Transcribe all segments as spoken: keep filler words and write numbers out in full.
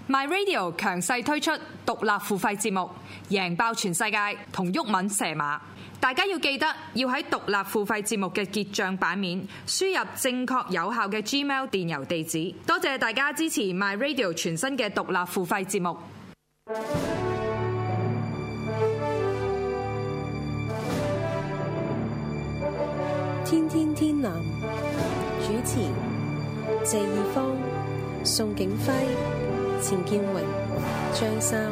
My Radio 強勢推出獨立付費節目，贏爆全世界同毓民蛇馬。大家要記得要喺獨立付費節目嘅結帳版面輸入正確有效嘅 Gmail 電郵地址。多謝大家支持 My Radio 全新嘅獨立付費節目。 天天天藍主持謝義方、宋景輝、錢建榮、張三。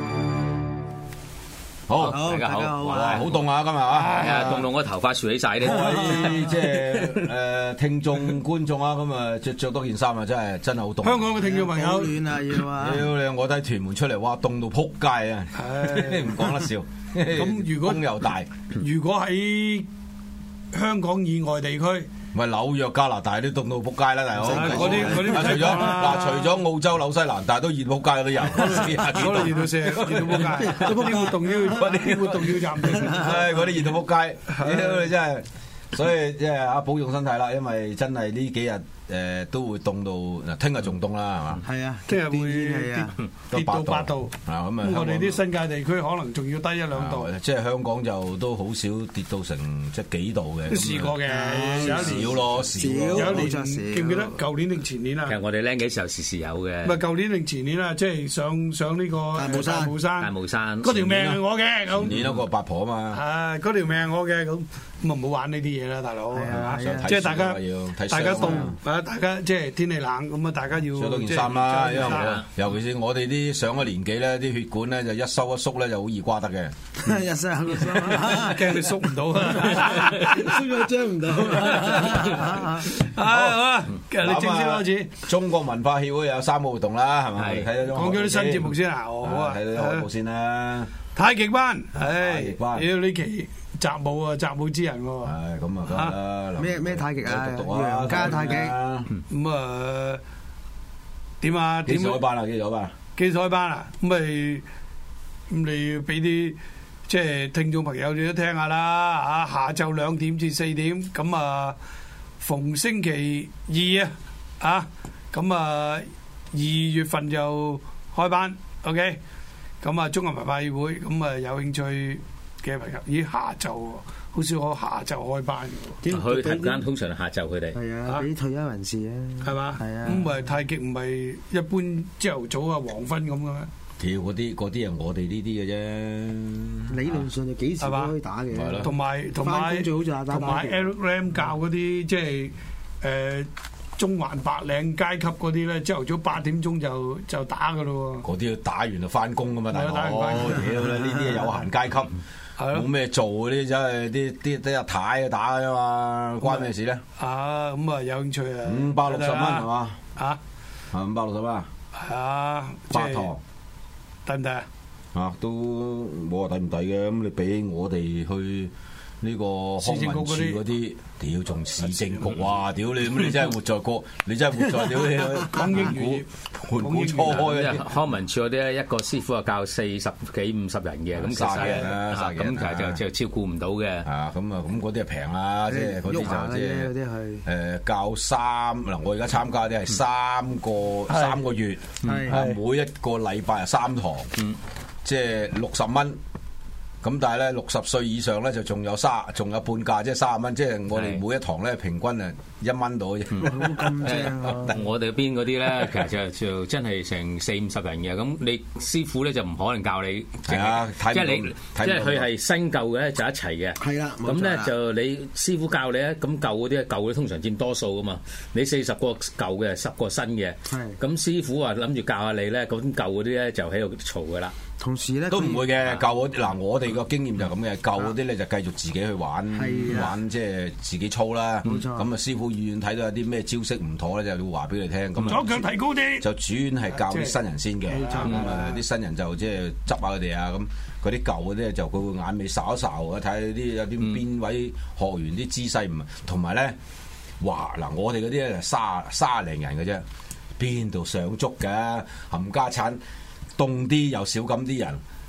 好，大家好，哇，好凍啊今日啊，係啊，凍到我頭髮豎起晒咧。各位即係誒聽眾觀眾啊，咁啊着着多件衫啊，真係真係好凍。 香港嘅聽眾朋友， 暖啊要啊！ 屌你，我睇屯門出嚟，哇，凍到撲街啊！唔講得笑。 咁如果風又大， 如果喺香港以外地區， 唔係紐約、加拿大都凍到撲街啦，大佬。 嗰啲嗰啲唔除咗嗱，除咗澳洲、紐西蘭，但係都熱撲街都有。 嗰度熱到四，熱到撲街。嗰啲活動要，嗰啲活動要暫停。 唉，嗰啲熱到撲街，屌你真係。所以即係啊，保重身體啦，因為真係呢幾日誒都會凍到嗱，聽日仲凍啦，係嘛？ 係啊， 聽日會跌到八度。 啊咁啊， 我哋啲新界地區可能仲要低一兩度。 即係香港就都好少跌到成即係幾度嘅。 都試過嘅， 少咯，少。 有一年記唔記得舊年定前年啊？ 其實我哋僆嘅時候時時有嘅。 唔係舊年定前年啊，即係上上呢個大帽山。大帽山。 大帽山。 嗰條命係我嘅。 前年嗰個八婆啊嘛。 係嗰條命係我嘅咁。咁啊唔好玩呢啲嘢啦，大佬，係嘛？即係大家大家凍，啊大家即係天氣冷，咁啊大家要着多件衫啦，因為我尤其是我哋啲上咗年紀咧，啲血管咧就一收一縮咧就好易瓜得嘅。 一收一縮， 驚你縮唔到，縮咗張唔到。好啊，其實你正式開始。 中國文化協會有三個活動啦，係咪？睇到講咗啲新節目先啊，好啊， 睇到啲節目先啦。 太極班，唉， 太極班， 妖呢期。習武啊，習武之人喎。 係咁啊，梗係啦。 咩咩太極啊？楊家太極。 咁啊點啊？ 幾時開班啊？幾時開班？ 幾時開班啊？咁咪咁你要俾啲即係聽眾朋友你都聽下啦嚇。下晝兩點至四點，咁啊逢星期二啊啊，咁啊二月份就開班。OK，咁啊中國文化協會咁啊有興趣嘅朋友，咦下晝喎，好少可下晝開班嘅喎。 佢睇間通常係下晝佢哋。 係啊，俾退休人士啊。 係嘛？ 係啊。 咁咪太極唔係一般朝頭早啊黃昏咁嘅咩？ 屌嗰啲嗰啲係我哋呢啲嘅啫。 理論上就幾時都可以打嘅。 係咯。 同埋同埋同埋 Eric Lam 教嗰啲即係誒中環白領階級嗰啲咧，朝頭早八點鐘就就打㗎咯喎。 嗰啲要打完就翻工㗎嘛，大佬。屌啦！呢啲係有閒階級。冇咩做嗰啲，真係啲啲啲阿太打㗎嘛，關咩事咧？ 啊，咁啊有興趣啊！ 五百六十蚊係嘛？ 啊， 係五百六十蚊。 係啊， 八堂抵唔抵啊？ 啊，都冇話抵唔抵嘅，咁你俾我哋去呢個康文署嗰啲，屌仲市政局哇！屌你咁你真係活在個，你真係活在屌你講英語盤古初開嘅。 康文署嗰啲一個師傅啊教四十幾五十人嘅，咁其實咁其實就就照顧唔到嘅。 啊，咁啊，咁嗰啲係平啦，即係嗰啲就即係誒教三嗱，我而家參加啲係三個三個月，啊每一個禮拜係三堂，即係六十蚊。咁但係咧六十歲以上咧就仲有三，仲有半價，即係三十蚊，即係我哋每一堂咧平均誒一蚊到嘅。 咁正啊！ 我哋邊嗰啲咧，其實就就真係成四五十人嘅。咁你師傅咧就唔可能教你， 係啊， 即係你，即係佢係新舊嘅就一齊嘅。 係啦， 咁咧就你師傅教你咧，咁舊嗰啲舊嗰啲通常佔多數噶嘛。你四十個舊嘅，十個新嘅。係。咁師傅話諗住教下你咧，咁舊嗰啲咧就喺度嘈噶啦。 同時咧都唔會嘅，舊嗰啲嗱，我哋個經驗就咁嘅，舊嗰啲咧就繼續自己去玩，玩即係自己操啦。冇錯。咁啊，師傅遠睇到有啲咩招式唔妥咧，就要話俾你聽。咁左腳提高啲。就專係教啲新人先嘅。咁啊，啲新人就即係執下佢哋啊。咁嗰啲舊嗰啲就佢會眼尾睄一睄啊，睇下啲有啲邊位學員啲姿勢唔，同埋咧，哇嗱，我哋嗰啲咧卅卅零人嘅啫，邊度上足㗎？冚家產。凍啲又少咁啲人，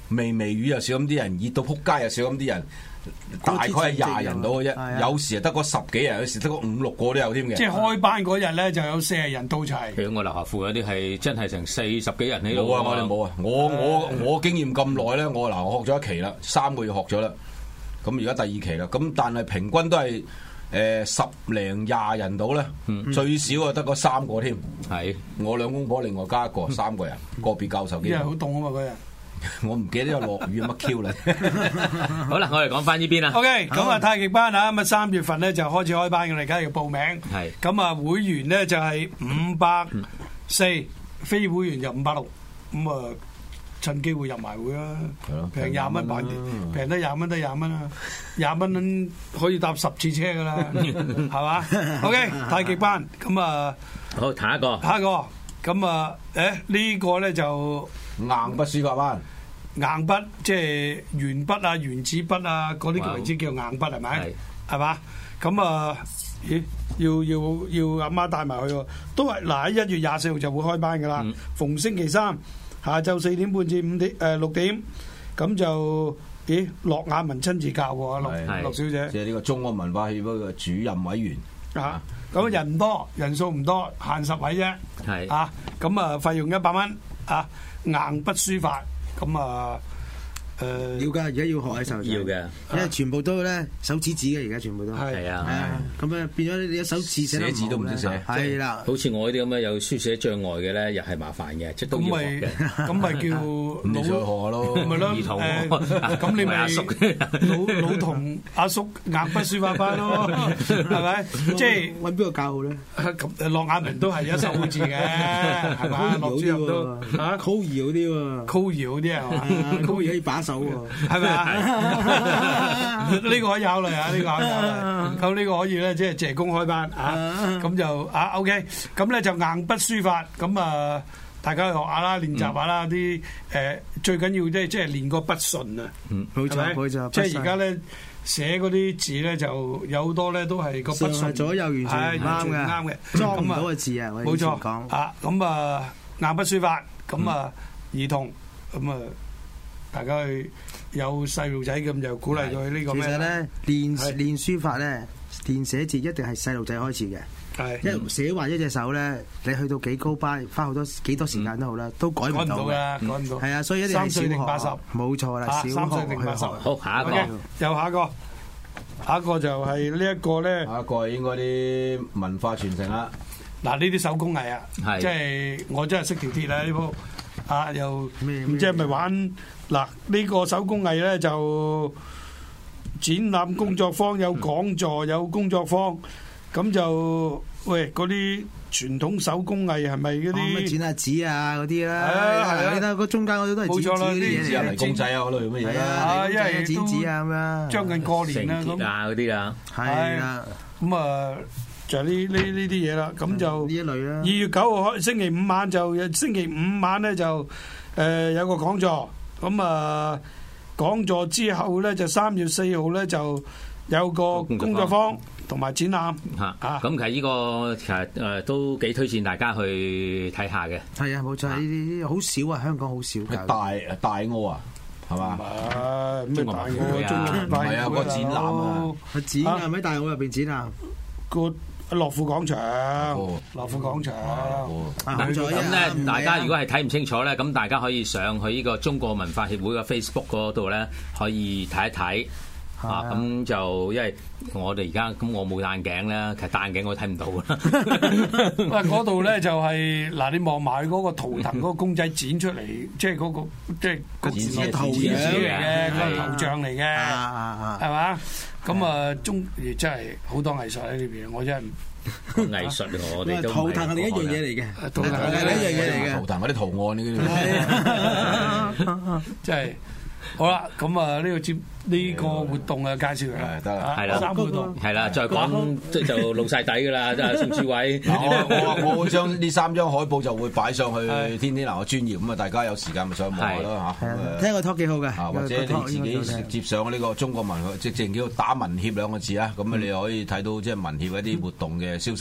微微雨又少咁啲人，熱到撲街又少咁啲人。大概係廿人到嘅啫，有時係得嗰十幾人，有時得嗰五六個都有添嘅。 即係開班嗰日咧，就有四十人到齊。 喺我樓下附近啲係真係成四十幾人喺度。 冇啊！我哋冇啊！我我我經驗咁耐咧，我嗱我學咗一期啦，三個月學咗啦。咁而家第二期啦，咁但係平均都係誒、呃、十零廿人到咧，嗯、最少啊得嗰三個添。係是我兩公婆另外加一個，三個人個別教授。 因為好凍啊嘛嗰日。 我唔記得有落雨乜 Q 啦。 好啦，我哋講翻呢邊啦。 OK，咁啊太極班啊，咁啊三月份咧就開始開班嘅，而家要報名。係是。咁啊會員咧就係五百四，非會員就五百六。咁啊趁機會入埋會啦。係咯。平廿蚊買，平得廿蚊得廿蚊啊！廿蚊可以搭十次車噶啦，係嘛 ？OK， 太極班咁啊。 好，下一個。 下一個。咁啊，誒呢個咧就硬筆書法班。 硬筆即係鉛筆啊、原子筆啊嗰啲為之叫硬筆係咪？係嘛？咁啊，咦？要要要阿媽帶埋去喎。都係嗱喺一月廿四號就會開班㗎啦。嗯、逢星期三下晝四點半至五點誒六點，咁就咦？駱雅文親自教喎，駱駱小姐。即係呢個中國文化協會嘅主任委員。 啊，咁人唔多，人數唔多，限十位啫。係啊，咁啊費用一百蚊啊，硬筆書法。咁啊，誒要㗎，而家要學嘅時候要嘅， 因為全部都咧手指指嘅，而家全部都係啊， 咁啊變咗你手指寫字都唔識寫， 係啦。 好似我呢啲咁嘅有書寫障礙嘅咧，又係麻煩嘅，即係都要學嘅。 咁咪叫老再學咯， 咪咯， 兒童咁你咪阿叔老老同阿叔硬筆書法班咯，係咪？即係揾邊個教好咧？ 咁駱雅文都係一手好字嘅，係嘛？駱主任都嚇， 酷兒嗰啲喎， 酷兒嗰啲係嘛？ 酷兒可以把手喎， 係咪啊？呢個可以考慮啊，呢個考慮。咁呢個可以咧，即係謝公開班啊。咁就啊 OK，咁咧就硬筆書法，咁啊大家去學下啦，練習下啦。啲誒最緊要即係即係練個筆順啊。嗯，冇錯冇錯。即係而家咧寫嗰啲字咧，就有好多咧都係個筆順左右完全唔啱嘅， 啱嘅， 裝唔到個字啊。 冇錯啊。咁啊硬筆書法，咁啊兒童，咁啊。大家去有細路仔咁就鼓勵佢呢個咩？ 其實咧練練書法咧，練寫字一定係細路仔開始嘅。係，因為寫壞一隻手咧，你去到幾高班，花好多幾多時間都好啦，都改唔到嘅。 改唔到。 係啊，所以一定係三歲定八十。 冇錯啦，小學三歲定八十。 好，下一個。 又下一個，下一個就係呢一個咧。 下一個應該啲文化傳承啦。 嗱，呢啲手工藝啊，即係我真係識條鐵啦呢鋪。啊，又唔知係咪玩嗱？呢個手工藝咧就展覽工作坊，有講座，有工作坊，咁就喂嗰啲傳統手工藝係咪嗰啲咩剪下紙啊嗰啲啦？係啊係啊，你睇個中間嗰啲都係冇錯啦，啲嘢嚟公仔啊嗰類乜嘢啊？因為剪紙啊咁樣， 將近過年啦咁啊嗰啲啊， 係啦， 咁啊。就呢呢呢啲嘢啦，咁就呢一類啦。 二月九號開星期五晚就星期五晚咧就誒有個講座，咁啊講座之後咧就三月四號咧就有個工作坊同埋展覽嚇啊！咁其實呢個其實誒都幾推薦大家去睇下嘅。 係啊，冇錯，呢啲好少啊，香港好少。 大大澳啊，係嘛？ 咩大澳？ 唔係啊，個展覽啊， 展覽喺大澳入邊展覽個。樂富廣場，樂富廣場。 咁咧，大家如果係睇唔清楚咧，咁大家可以上去呢個中國文化協會嘅 Facebook 嗰度咧，可以睇一睇。啊，咁就因為我哋而家咁，我冇戴眼鏡啦，其實戴眼鏡我睇唔到噶啦。 喂，嗰度咧就係嗱，你望埋嗰個圖騰嗰個公仔剪出嚟，即係嗰個即係個字頭字嚟嘅，個頭像嚟嘅，係嘛？咁啊，中亦真係好多藝術喺呢邊，我真係藝術我哋都圖騰係另一樣嘢嚟嘅，圖騰係另一樣嘢嚟嘅， 圖騰嗰啲圖案呢啲， 真係。好啦，咁啊呢個接呢個活動啊介紹嚟， 得啦， 係啦， 三活動係啦，再講即係就露晒底噶啦，即係宋志偉。 我我我會將呢三張海報就會擺上去天天嗱嘅專頁，咁啊大家有時間咪上網下咯嚇。 聽個 talk 幾好嘅， 或者你自己接上呢個中國文學，直情叫打文協兩個字啊，咁啊你可以睇到即係文協一啲活動嘅消息。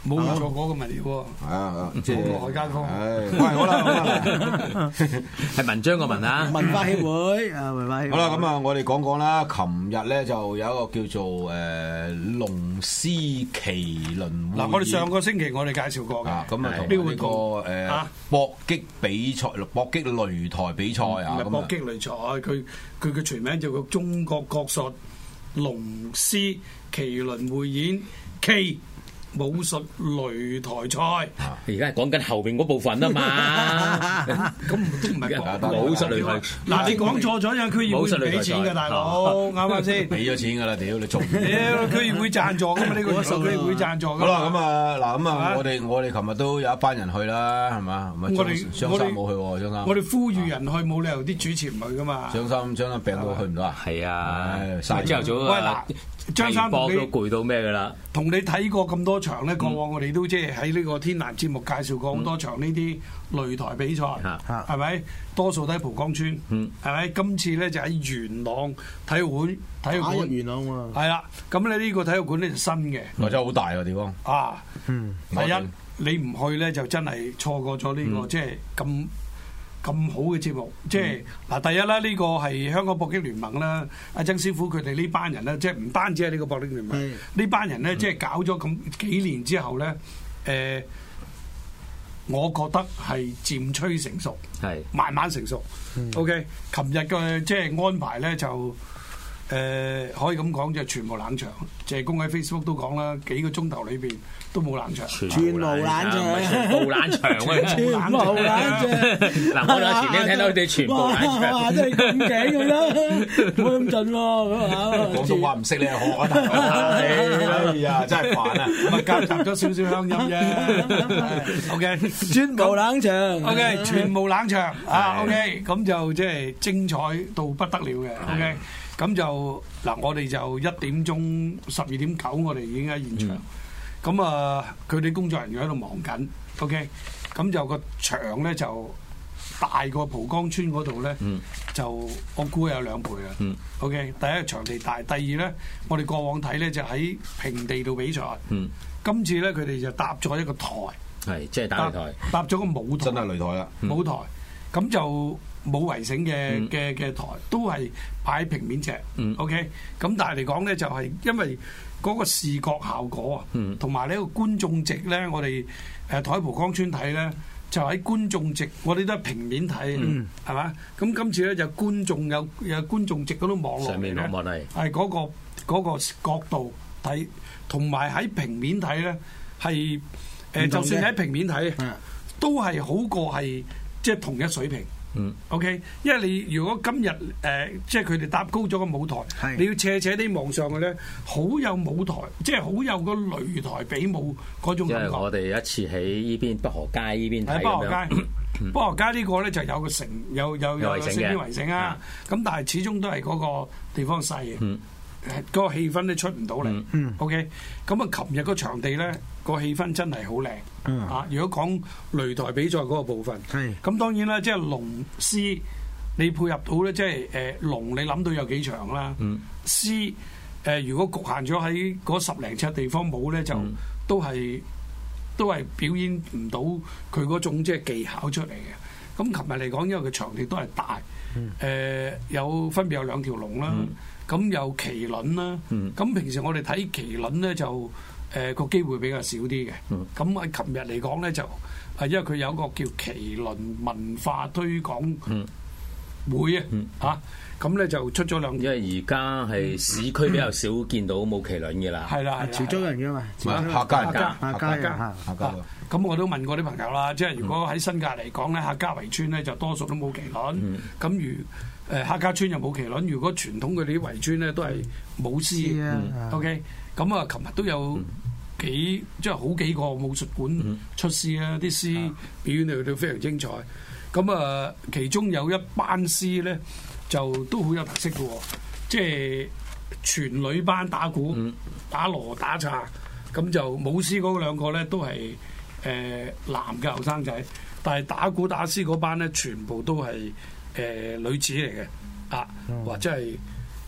冇做嗰個物料喎。 係啊，即係外街坊。 係，喂，好啦，好啦， 係文章個文啊， 文化協會啊，文化協會。 好啦，咁啊，我哋講講啦。琴日咧就有一個叫做誒龍獅麒麟。 嗱，我哋上個星期我哋介紹過嘅。 咁啊，同呢個誒搏擊比賽、搏擊擂台比賽啊。 唔係搏擊擂賽，佢佢嘅全名就叫中國國術龍獅麒麟匯演暨武術擂台賽。 而家係講緊後邊嗰部分啊嘛， 咁都唔係講武術擂台。 嗱，你講錯咗，因為區議會俾錢嘅大佬，啱唔啱先？ 俾咗錢㗎啦，屌你做！ 屌區議會贊助㗎嘛？呢個數區議會贊助㗎。 好啦，咁啊嗱，咁啊，我哋我哋琴日都有一班人去啦，係嘛？ 我哋張生冇去喎，張生。 我哋呼籲人去，冇理由啲主持唔去㗎嘛。 張生張生病到去唔到啊？ 係啊，朝頭早喂嗱。張生波都攰到咩㗎啦？ 同你睇過咁多場咧，過往我哋都即係喺呢個天藍節目介紹過好多場呢啲擂台比賽，係咪？多數都喺蒲崗村，係咪？今次咧就喺元朗體育館，體育館元朗喎。 係啦，咁咧呢個體育館咧就新嘅， 或者好大個地方。 啊，第一你唔去咧就真係錯過咗呢個即係咁。咁好嘅節目，即係嗱，第一啦，呢個係香港搏擊聯盟啦，阿曾師傅佢哋呢班人咧，即係唔單止係呢個搏擊聯盟，呢班人咧，即係搞咗咁幾年之後咧，誒，我覺得係漸趨成熟，係慢慢成熟。OK，琴日嘅即係安排咧就誒可以咁講，就全部冷場。謝公喺 Facebook 都講啦，幾個鐘頭裏邊都冇冷場， 全無冷場， 全部冷場啊！ 全無冷場。 嗱，我哋前面聽到佢哋全部冷場， 哇！真係咁勁㗎啦，冇咁盡喎。 廣東話唔識你學啊！哎呀，真係煩啊！ 咪夾雜咗少少鄉音啫。OK， 全無冷場。 OK，全無冷場啊。OK，咁就即係精彩到不得了嘅。OK。咁就嗱，我哋就一點鐘十二點九，我哋已經喺現場。咁啊、嗯，佢哋工作人員喺度忙緊。OK，咁就個場咧就大過蒲崗村嗰度咧，嗯、就我估有兩倍啊。嗯、OK，第一個場地大，第二咧，我哋過往睇咧就喺平地度比賽。嗯、今次咧佢哋就搭咗一個台，係即係打擂台， 搭咗個舞台， 真係擂台啦， 舞台。咁、嗯、就。冇圍繩嘅嘅嘅台都係擺喺平面尺、嗯、OK，咁但係嚟講咧就係因為嗰個視覺效果啊，同埋呢個觀眾席咧，我哋誒台蒲崗村睇咧就喺觀眾席，我哋都係平面睇，係嘛、嗯？咁今次咧就觀眾有有觀眾席嗰度望落嚟咧，係嗰、嗰個嗰個角度睇，同埋喺平面睇咧係誒，就算喺平面睇，嗯、都係好過係即係同一水平。嗯，OK，因為你如果今日誒、呃，即係佢哋搭高咗個舞台，是你要斜斜啲望上去咧，好有舞台，即係好有個擂台比武嗰種感覺。 因為我哋一次喺依邊北河街依邊睇咁樣。喺北河街， 北河街呢個咧就有個城，有有有有四邊圍城啊。咁、嗯、但係始終都係嗰個地方細嘅。嗯嗰個氣氛都出唔到嚟，OK。咁啊，琴日個場地咧，個氣氛真係好靚啊！如果講擂台比賽嗰個部分，咁當然啦，即係龍獅你配合到咧，即係誒龍你諗到有幾長啦，獅誒如果局限咗喺嗰十零尺地方冇咧，就都係都係表演唔到佢嗰種即係技巧出嚟嘅。咁琴日嚟講，因為個場地都係大，誒有分別有兩條龍啦。咁有麒麟啦，咁、嗯、平時我哋睇麒麟咧就誒個、呃、機會比較少啲嘅。咁喺琴日嚟講咧就係因為佢有一個叫麒麟文化推廣會、嗯、啊，嚇咁咧就出咗兩。 因為而家係市區比較少見到冇麒麟嘅啦。 係啦、嗯，潮州人嘅嘛， 客家人家， 客家人客家。咁我都問過啲朋友啦，即係如果喺新界嚟講咧，客家圍村咧就多數都冇麒麟。咁、嗯、如誒客家村又冇麒麟，如果傳統佢哋啲圍村咧都係舞獅啊。OK，咁啊，琴日都有幾即係好幾個武術館出獅啊，啲獅表演嚟到非常精彩。咁啊，其中有一班獅咧就都好有特色嘅，即係全女班打鼓、打鑼、打叉，咁就舞獅嗰兩個咧都係誒男嘅後生仔，但係打鼓打獅嗰班咧全部都係。誒、呃、女子嚟嘅啊，或者係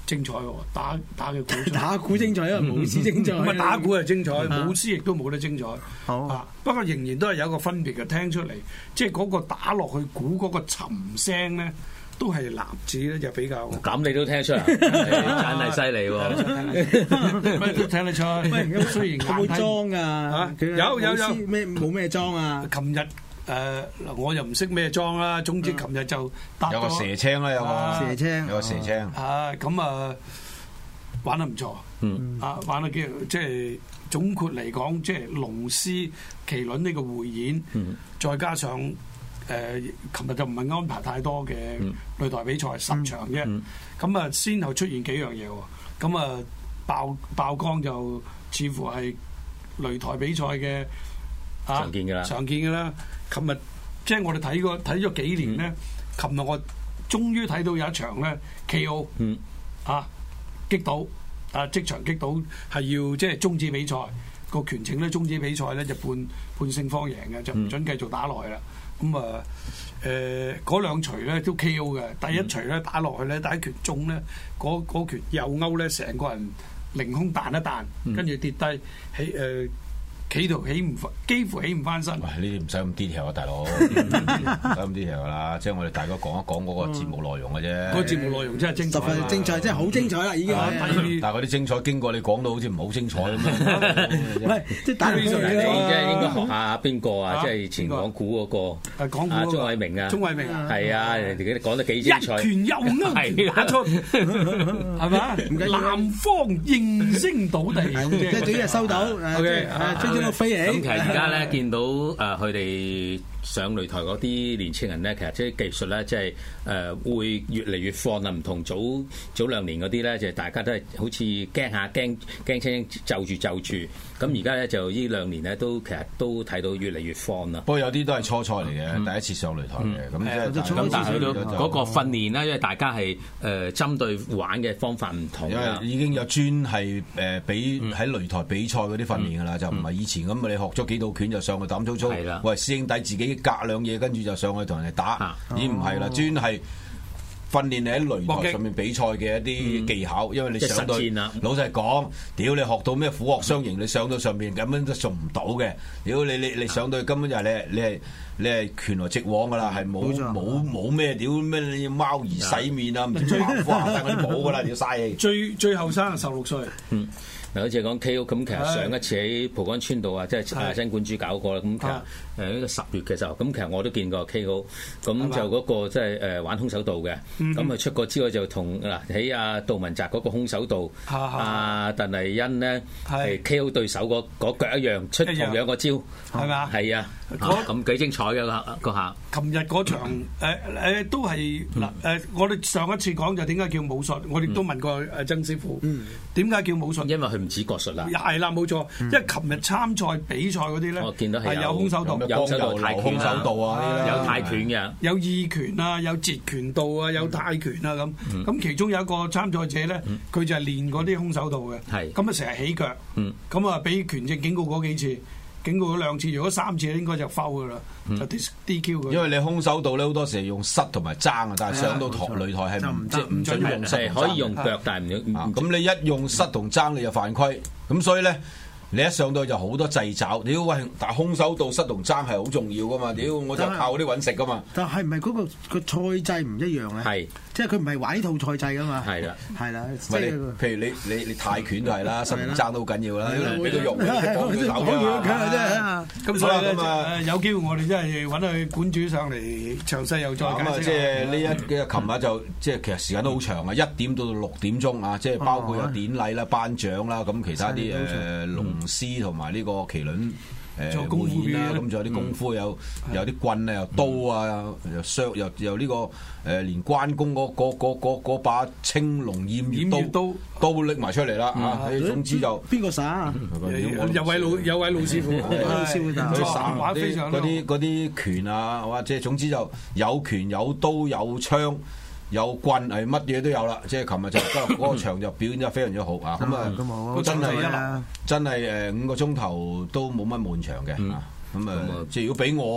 精彩喎，打打嘅鼓， 打鼓精彩啊，舞獅精彩。 咁啊，打鼓係精彩，舞獅亦都冇得精彩。 好啊，不過仍然都係有一個分別嘅，聽出嚟，即係嗰個打落去鼓嗰個沉聲咧，都係男子咧就比較。 咁你都聽得出啊？真係犀利喎！ 咩都聽得出。喂，雖然有冇裝啊？ 有有有咩冇咩裝啊？ 琴日。誒嗱，我又唔識咩裝啦。總之，琴日就搭有個蛇青啦，有個蛇青， 有個蛇青。 啊，咁啊，玩得唔錯。嗯。啊，玩得幾即係總括嚟講，即係龍獅麒麟呢個匯演，再加上誒，琴日就唔係安排太多嘅擂台比賽，十場啫。咁啊，先後出現幾樣嘢喎。咁啊，爆爆光就似乎係擂台比賽嘅。 常見㗎啦， 常見㗎啦。琴日即係我哋睇過睇咗幾年咧，琴日、嗯、我終於睇到有一場咧 K O，嗯、啊擊倒啊即場擊倒係要即係終止比賽，個拳情咧終止比賽咧就判判勝方贏嘅，就唔準繼續打落去啦。咁啊誒嗰兩錘咧都 K O 嘅，第一錘咧打落去咧第一拳中咧嗰嗰拳右勾咧成個人凌空彈一彈，跟住跌低起誒。呃企圖起唔翻，幾乎起唔翻身。 喂，呢啲唔使咁 detail 啊，大佬，唔使咁 detail 啦。即係我哋大家講一講嗰個節目內容嘅啫。 嗰個節目內容真係精彩， 十分精彩，真係好精彩啦，已經。 但係嗰啲精彩經過你講到好似唔係好精彩咁樣。 唔係，即係打你即係應該學下邊個啊？即係以前講古嗰個。 誒講古啊，鐘偉明啊。 鐘偉明係啊，人哋講得幾精彩。 一拳又勾打出，係嘛？南方應聲倒地， 即係總之係收到。 OK， 咁其實而家咧見到誒佢哋上擂台嗰啲年青人咧，其實即係技術咧，即係誒會越嚟越放啊！唔同早早兩年嗰啲咧，就係大家都係好似驚下驚驚青就住就住。咁而家咧就呢兩年咧都其實都睇到越嚟越放啦。 不過有啲都係初賽嚟嘅，第一次上擂台嘅。咁即係咁，但係都嗰個訓練咧，因為大家係誒針對玩嘅方法唔同， 因為已經有專係誒比喺擂台比賽嗰啲訓練㗎啦，就唔係以前咁你學咗幾套拳就上去膽粗粗。喂，師兄弟自己隔兩嘢，跟住就上去同人哋打，已經唔係啦，專係訓練你喺擂台上面比賽嘅一啲技巧，因為你上到老實講，屌你學到咩虎鶴雙形，你上到上面根本都做唔到嘅。屌你你你上到去根本就係你你係你係拳來直往㗎啦，係冇冇冇咩屌咩你貓兒洗面啊，唔知白虎下低嗰啲冇㗎啦，要嘥氣。 最最後生十六歲。 嗱，好似講 K O 咁，其實上一次喺蒲崗村度啊，即係啊新館主搞過啦。咁其實誒呢個十月嘅時候，咁其實我都見過 K O，咁就嗰個即係誒玩空手道嘅。咁佢出過之外就同嗱喺阿杜汶澤嗰個空手道，阿鄧麗欣咧係 K O 對手嗰嗰腳一樣出同樣個招， 係嘛？ 係啊，咁幾精彩嘅個個下。 琴日嗰場誒誒都係嗱誒，我哋上一次講就點解叫武術，我哋都問過阿曾師傅，點解叫武術？ 因為佢唔止國術啦， 係啦，冇錯。因為琴日參賽比賽嗰啲咧， 我見到係有空手道， 有手道、泰拳手道啊， 有泰拳嘅， 有意拳啊，有截拳道啊，有泰拳啊咁。咁其中有一個參賽者咧，佢就係練嗰啲空手道嘅，咁啊成日起腳，咁啊俾拳證警告嗰幾次。警告咗兩次，如果三次應該就 foul 噶啦，就 D Q 佢。 因為你空手道咧好多時係用膝同埋爭啊，但係上到台擂台係唔即係唔準用膝， 可以用腳，但係唔用。 咁你一用膝同爭你就犯規，咁所以咧你一上到就好多掣肘。屌喂，但係空手道膝同爭係好重要噶嘛？屌我就靠嗰啲揾食噶嘛。 但係唔係嗰個個賽制唔一樣咧？ 係。 即係佢唔係玩呢套賽制噶嘛？ 係啦， 係啦。 即係譬如你你你泰拳就係啦，膝同爭都好緊要啦，俾到用， 幫佢手啊！咁所以咧就有機會我哋真係揾佢館主上嚟詳細又再解釋。 咁啊，即係呢一嘅琴日就即係其實時間都好長啊，一點到六點鐘啊，即係包括有典禮啦、頒獎啦，咁其他啲誒龍獅同埋呢個麒麟。誒匯演啦，咁仲有啲功夫，有有啲棍啊，有刀啊，又削，又又呢個誒，連關公嗰嗰嗰嗰嗰把青龍偃月刀都拎埋出嚟啦嚇！總之就邊個耍啊？ 有位老有位老師傅，老師傅就耍玩非常多。 嗰啲嗰啲拳啊，或者總之就有拳有刀有槍。有棍係乜嘢都有啦，即係琴日就嗰個場就表演得非常之好啊！咁啊，真係真係誒五個鐘頭都冇乜悶場嘅，咁啊，即係如果俾我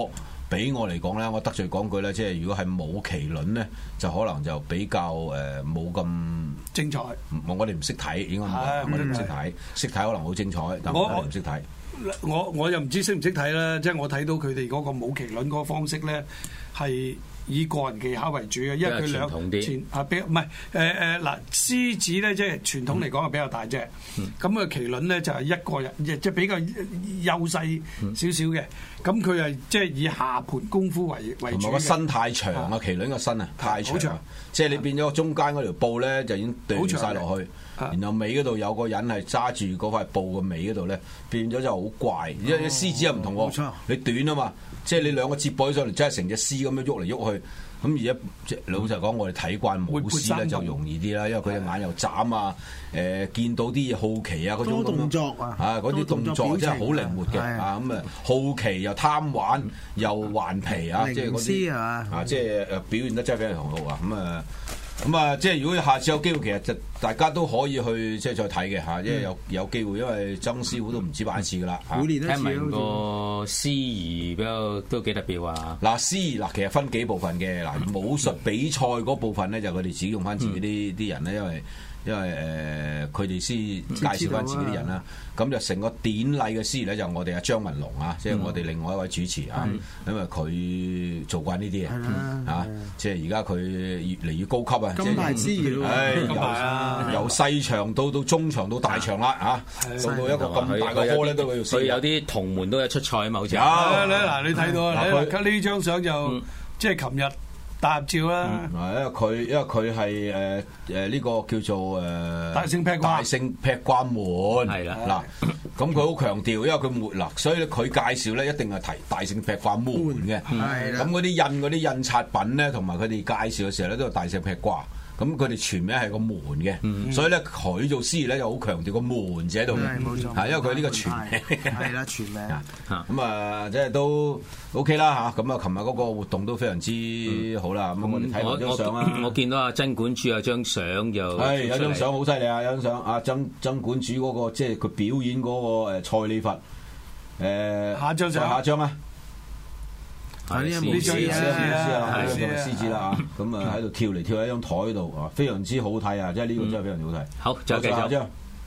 俾我嚟講咧，我得罪講句咧，即係如果係冇麒麟咧，就可能就比較誒冇咁精彩。 我哋唔識睇，應該我哋唔識睇，識睇可能好精彩，但係我哋唔識睇。 我我又唔知識唔識睇啦，即係我睇到佢哋嗰個舞麒麟嗰個方式咧，係以個人技巧為主嘅，因為佢兩前啊比唔係誒誒嗱獅子咧，即係傳統嚟講係比較大隻，咁啊麒麟咧就係一個人，即係比較幼細少少嘅，咁佢係即係以下盤功夫為為主嘅。同埋個身太長啊，麒麟個身啊太長，即係你變咗中間嗰條布咧就已經斷晒落去。然後尾嗰度有個人係揸住嗰塊布嘅尾嗰度咧，變咗就好怪。因為獅子又唔同喎，你短啊嘛，即係你兩個接駁起上嚟，真係成隻獅咁樣喐嚟喐去。咁而家即係老實講，我哋睇慣舞獅咧就容易啲啦，因為佢隻眼又眨啊，誒見到啲嘢好奇啊嗰種咁樣，動作啊，啊嗰啲動作真係好靈活嘅啊咁啊，好奇又貪玩又頑皮啊，即係嗰啲啊，即係誒表現得真係非常好啊咁啊。咁啊，即係如果下次有機會，其實就大家都可以去即係再睇嘅嚇，因為有有機會，因為曾師傅都唔止辦一次噶啦。 每年都聽聞個司儀比較都幾特別啊！ 嗱，司儀嗱其實分幾部分嘅嗱，武術比賽嗰部分咧就佢哋自己用翻自己啲啲人咧，因為因為誒佢哋先介紹翻自己啲人啦。咁就成個典禮嘅司儀咧，就我哋阿張文龍啊，即係我哋另外一位主持啊，因為佢做慣呢啲嘢啊，即係而家佢越嚟越高級啊！ 金牌司儀咯，由由細場到到中場到大場啦嚇，到到一個咁大個波咧都要。 佢有啲同門都有出賽啊嘛，好似。 有嗱，你睇到啊，嗱呢張相就即係琴日大合照啦。 因為佢因為佢係誒誒呢個叫做誒大聖劈瓜， 大聖劈瓜門係啦嗱。咁佢好強調，因為佢沒嗱，所以咧佢介紹咧一定係提大聖劈掛門嘅。咁嗰啲印嗰啲印刷品咧，同埋佢哋介紹嘅時候咧，都係大聖劈掛。咁佢哋全名係個門嘅，嗯、所以咧佢做司儀咧就好強調個門字喺度嘅，係因為佢呢個全名係啦全名。 咁啊，即係都 OK 啦嚇。咁啊，琴日嗰個活動都非常之好啦。咁、嗯、我哋睇落張相啦。 我見到阿曾管主有張相就係有張相好犀利啊！有張相啊，曾曾管主嗰、那個即係佢表演嗰個蔡李佛誒、呃、 下張相下張啊！ 係呢獅子啊，呢個獅子啦嚇，咁啊喺度跳嚟跳喺張台度啊，非常之好睇啊！即係呢個真係非常之好睇。 好，就繼續。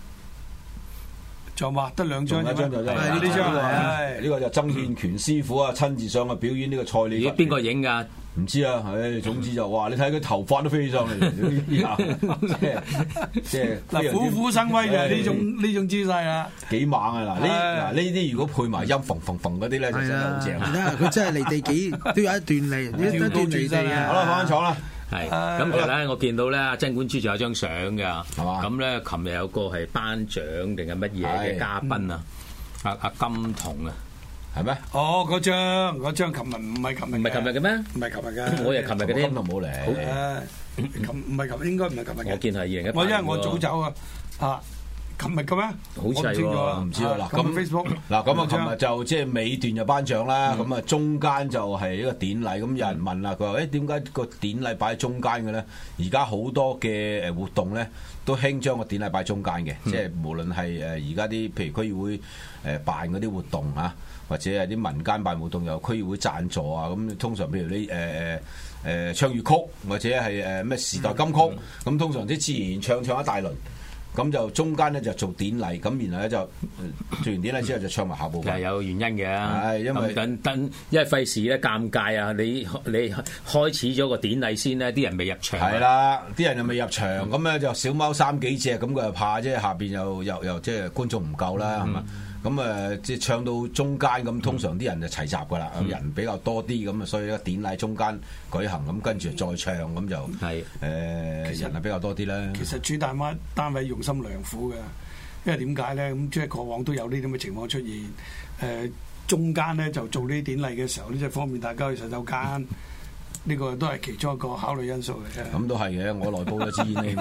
仲話得兩張， 一張就真係呢張呢個就曾憲權師傅啊，親自上去表演呢個蔡李佛。 邊個影㗎？ 唔知啊，唉，總之就哇！你睇佢頭髮都飛上嚟，即係即係嗱，虎虎生威就係呢種呢種姿勢啊， 幾猛啊！嗱，呢嗱呢啲如果配埋音縫縫縫嗰啲咧，就真係好正。 你睇下佢真係離地幾都有一段離，一段離地啊！ 好啦，翻返廠啦。 係，咁其實咧，我見到咧，曾管主仲有張相㗎， 係嘛？ 咁咧，琴日有個係頒獎定係乜嘢嘅嘉賓啊？阿阿金童啊！ 係咩？ 哦，嗰張嗰張琴日唔係琴日， 唔係琴日嘅咩？ 唔係琴日嘅， 我係琴日嘅添， 金童冇嚟。 琴唔係琴，應該唔係琴日嘅。 我見係二零一八。 我因為我早走啊，啊，琴日嘅咩？ 好似係喎， 唔知喎。嗱咁 Facebook 嗱咁啊，琴日就即係尾段就頒獎啦，咁啊中間就係一個典禮。咁有人問啦，佢話：誒點解個典禮擺喺中間嘅咧？而家好多嘅誒活動咧，都興將個典禮擺中間嘅，即係無論係誒而家啲譬如區議會誒辦嗰啲活動啊。或者係啲民間辦活動有區議會贊助啊，咁通常譬如你誒誒誒唱粵曲，或者係誒咩時代金曲，咁、嗯、通常啲自然唱唱一大輪，咁就中間咧就做典禮，咁然後咧就做完典禮之後就唱埋下部分。係有原因嘅， 係因為等等，因為費事咧尷尬啊！你你開始咗個典禮先咧，啲人未入場。係啦，啲人又未入場，咁咧、嗯、就小貓三幾隻，咁佢又怕即係下邊又又又即係觀眾唔夠啦，係嘛、嗯？咁誒，即係唱到中間咁，通常啲人就齊集噶啦，嗯、人比較多啲咁啊，所以咧典禮中間舉行，咁跟住再唱，咁就係誒、呃、人係比較多啲啦。 其實主辦單單位用心良苦嘅，因為點解咧？咁即係過往都有呢啲咁嘅情況出現。誒、呃，中間咧就做呢啲典禮嘅時候，呢即係方便大家去洗手間。呢個都係其中一個考慮因素嚟嘅。咁都係嘅，我內部都知呢。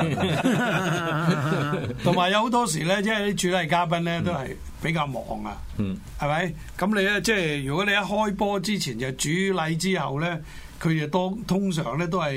同埋有好多時咧，即係啲主禮嘉賓咧都係比較忙啊。嗯，係咪？咁你咧即係如果你一開波之前就主禮之後咧，佢哋多通常咧都係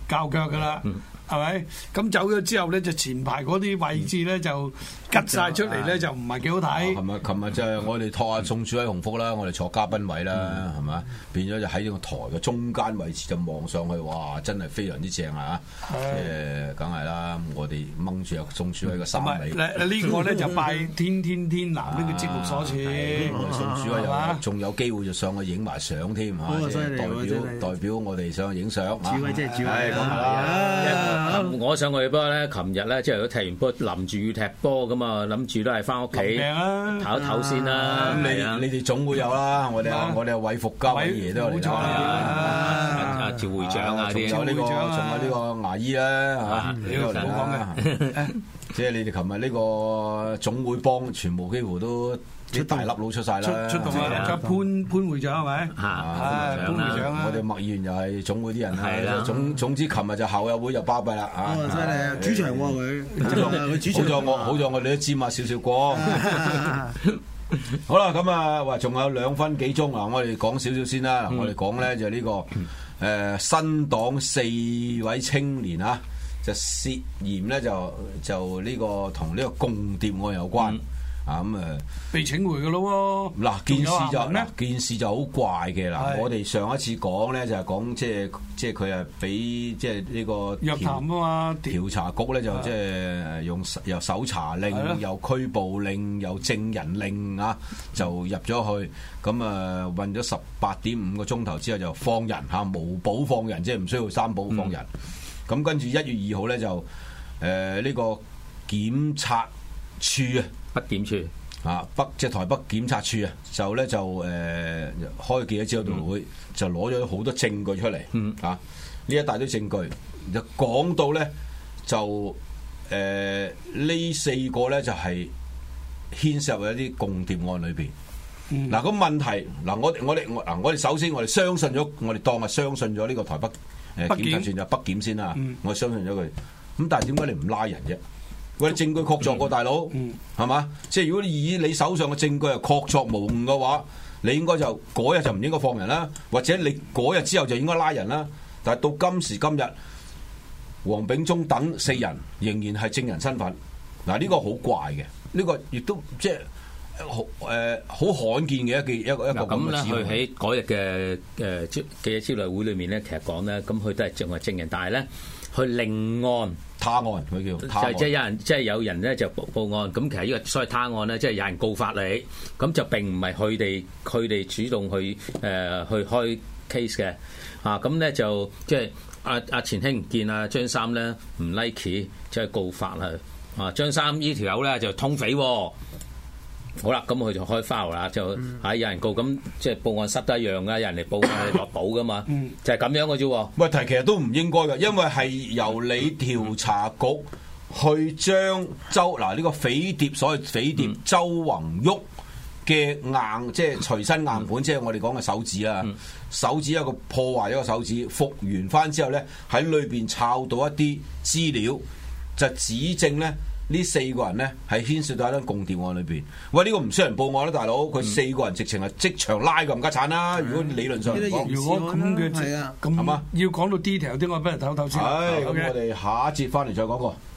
較腳噶啦。係咪？咁走咗之後咧，就前排嗰啲位置咧就吉晒出嚟咧，就唔係幾好睇。琴日琴日就係我哋托下宋主委鴻福啦，我哋坐嘉賓位啦，係嘛？變咗就喺呢個台嘅中間位置就望上去，哇！真係非常之正啊！誒，梗係啦，我哋掹住阿宋主委個衫尾。 呢個咧就拜天天天藍呢個節目所賜。 宋主委又仲有機會就上去影埋相添嚇，代表代表我哋上去影相。 主委即係主委， 咁係啦。 我上去波咧，琴日咧即係都踢完波，臨住要踢波咁啊，諗住都係翻屋企唞一唞先啦。 咁你你哋總會有啦，我哋我哋韋福家偉爺都有嚟㗎。 阿趙會長啊，啲仲有呢個仲有呢個牙醫啦，嚇呢個嚟講即係你哋琴日呢個總會幫全部幾乎都。啲大粒佬出晒啦， 出動啊！潘潘會長係咪？ 啊， 潘會長啊！ 我哋麥議員又係總會啲人啦。總總之，琴日就校友會就巴閉啦嚇。 犀利啊！主場喎佢，佢主場。 好在我好在我哋都沾下少少光。好啦，咁啊，話仲有兩分幾鐘啊，我哋講少少先啦。我哋講咧就呢個誒新黨四位青年啊，就涉嫌咧就就呢個同呢個共諜案有關。啊咁誒， 被請回嘅咯喎！ 嗱，件事就嗱，件事就好怪嘅嗱。我哋上一次講咧就係講即係即係佢係俾即係呢個約談啊嘛， 調查局咧就即係用又搜查令、又拘捕令、又證人令啊，就入咗去咁啊，運咗十八點五個鐘頭之後就放人嚇，無保放人，即係唔需要三保放人。咁跟住一月二號咧就誒呢個檢察處啊。 北檢處啊，北即係台北檢察處啊，就咧就誒、呃、開記者招待會，嗯、就攞咗好多證據出嚟，嗯、啊呢一大堆證據，就講到咧就誒呢、呃、四個咧就係、是、牽涉入一啲共諜案裏邊。嗱、嗯，咁、啊、問題嗱、啊，我我哋我嗱，我哋首先我哋相信咗，我哋當係相信咗呢個台北誒檢察處就北檢先啦，嗯、我相信咗佢。咁但係點解你唔拉人啫？喂，證據確鑿過大佬，係嘛、嗯？即係如果你以你手上嘅證據係確鑿無誤嘅話，你應該就嗰日就唔應該放人啦，或者你嗰日之後就應該拉人啦。但係到今時今日，黃炳忠等四人仍然係證人身份，嗱、這、呢個好怪嘅，呢、這個亦都即係好誒好罕見嘅一件一個一個咁嘅事。 佢喺嗰日嘅誒記者招待會裏面咧，其實講咧，咁佢都係仲係證人，但係咧去另案。 他案佢叫， 就即係有人，即係有人咧就報報案。咁其實呢個所謂他案咧，即係有人告發你，咁就並唔係佢哋佢哋主動去誒、呃、去開 case 嘅。啊，咁咧就即係阿阿錢兄見阿張三咧唔 like， 即係告發啦。啊，張三呢條友咧就通匪喎。好啦，咁佢就開 file 啦，就喺有人告，咁即係報案室都一樣噶，有人嚟報案落保噶嘛，就係咁樣嘅啫。 問題其實都唔應該嘅，因為係由你調查局去將周嗱呢個匪諜，所謂匪諜周宏旭嘅硬，即係隨身硬盤，即係我哋講嘅手指啦，手指有個破壞咗個手指，復原翻之後咧，喺裏邊抄到一啲資料，就指證咧。呢四個人咧係牽涉到喺單共諜案裏邊。喂，呢、這個唔需要人報案啦，大佬。佢四個人直情係即場拉個冚家鏟啦。如果理論上嚟講， 如果咁嘅，係啊，咁係嘛？要講到 detail 啲，我俾人唞唞先。 係，咁我哋下一節翻嚟再講過。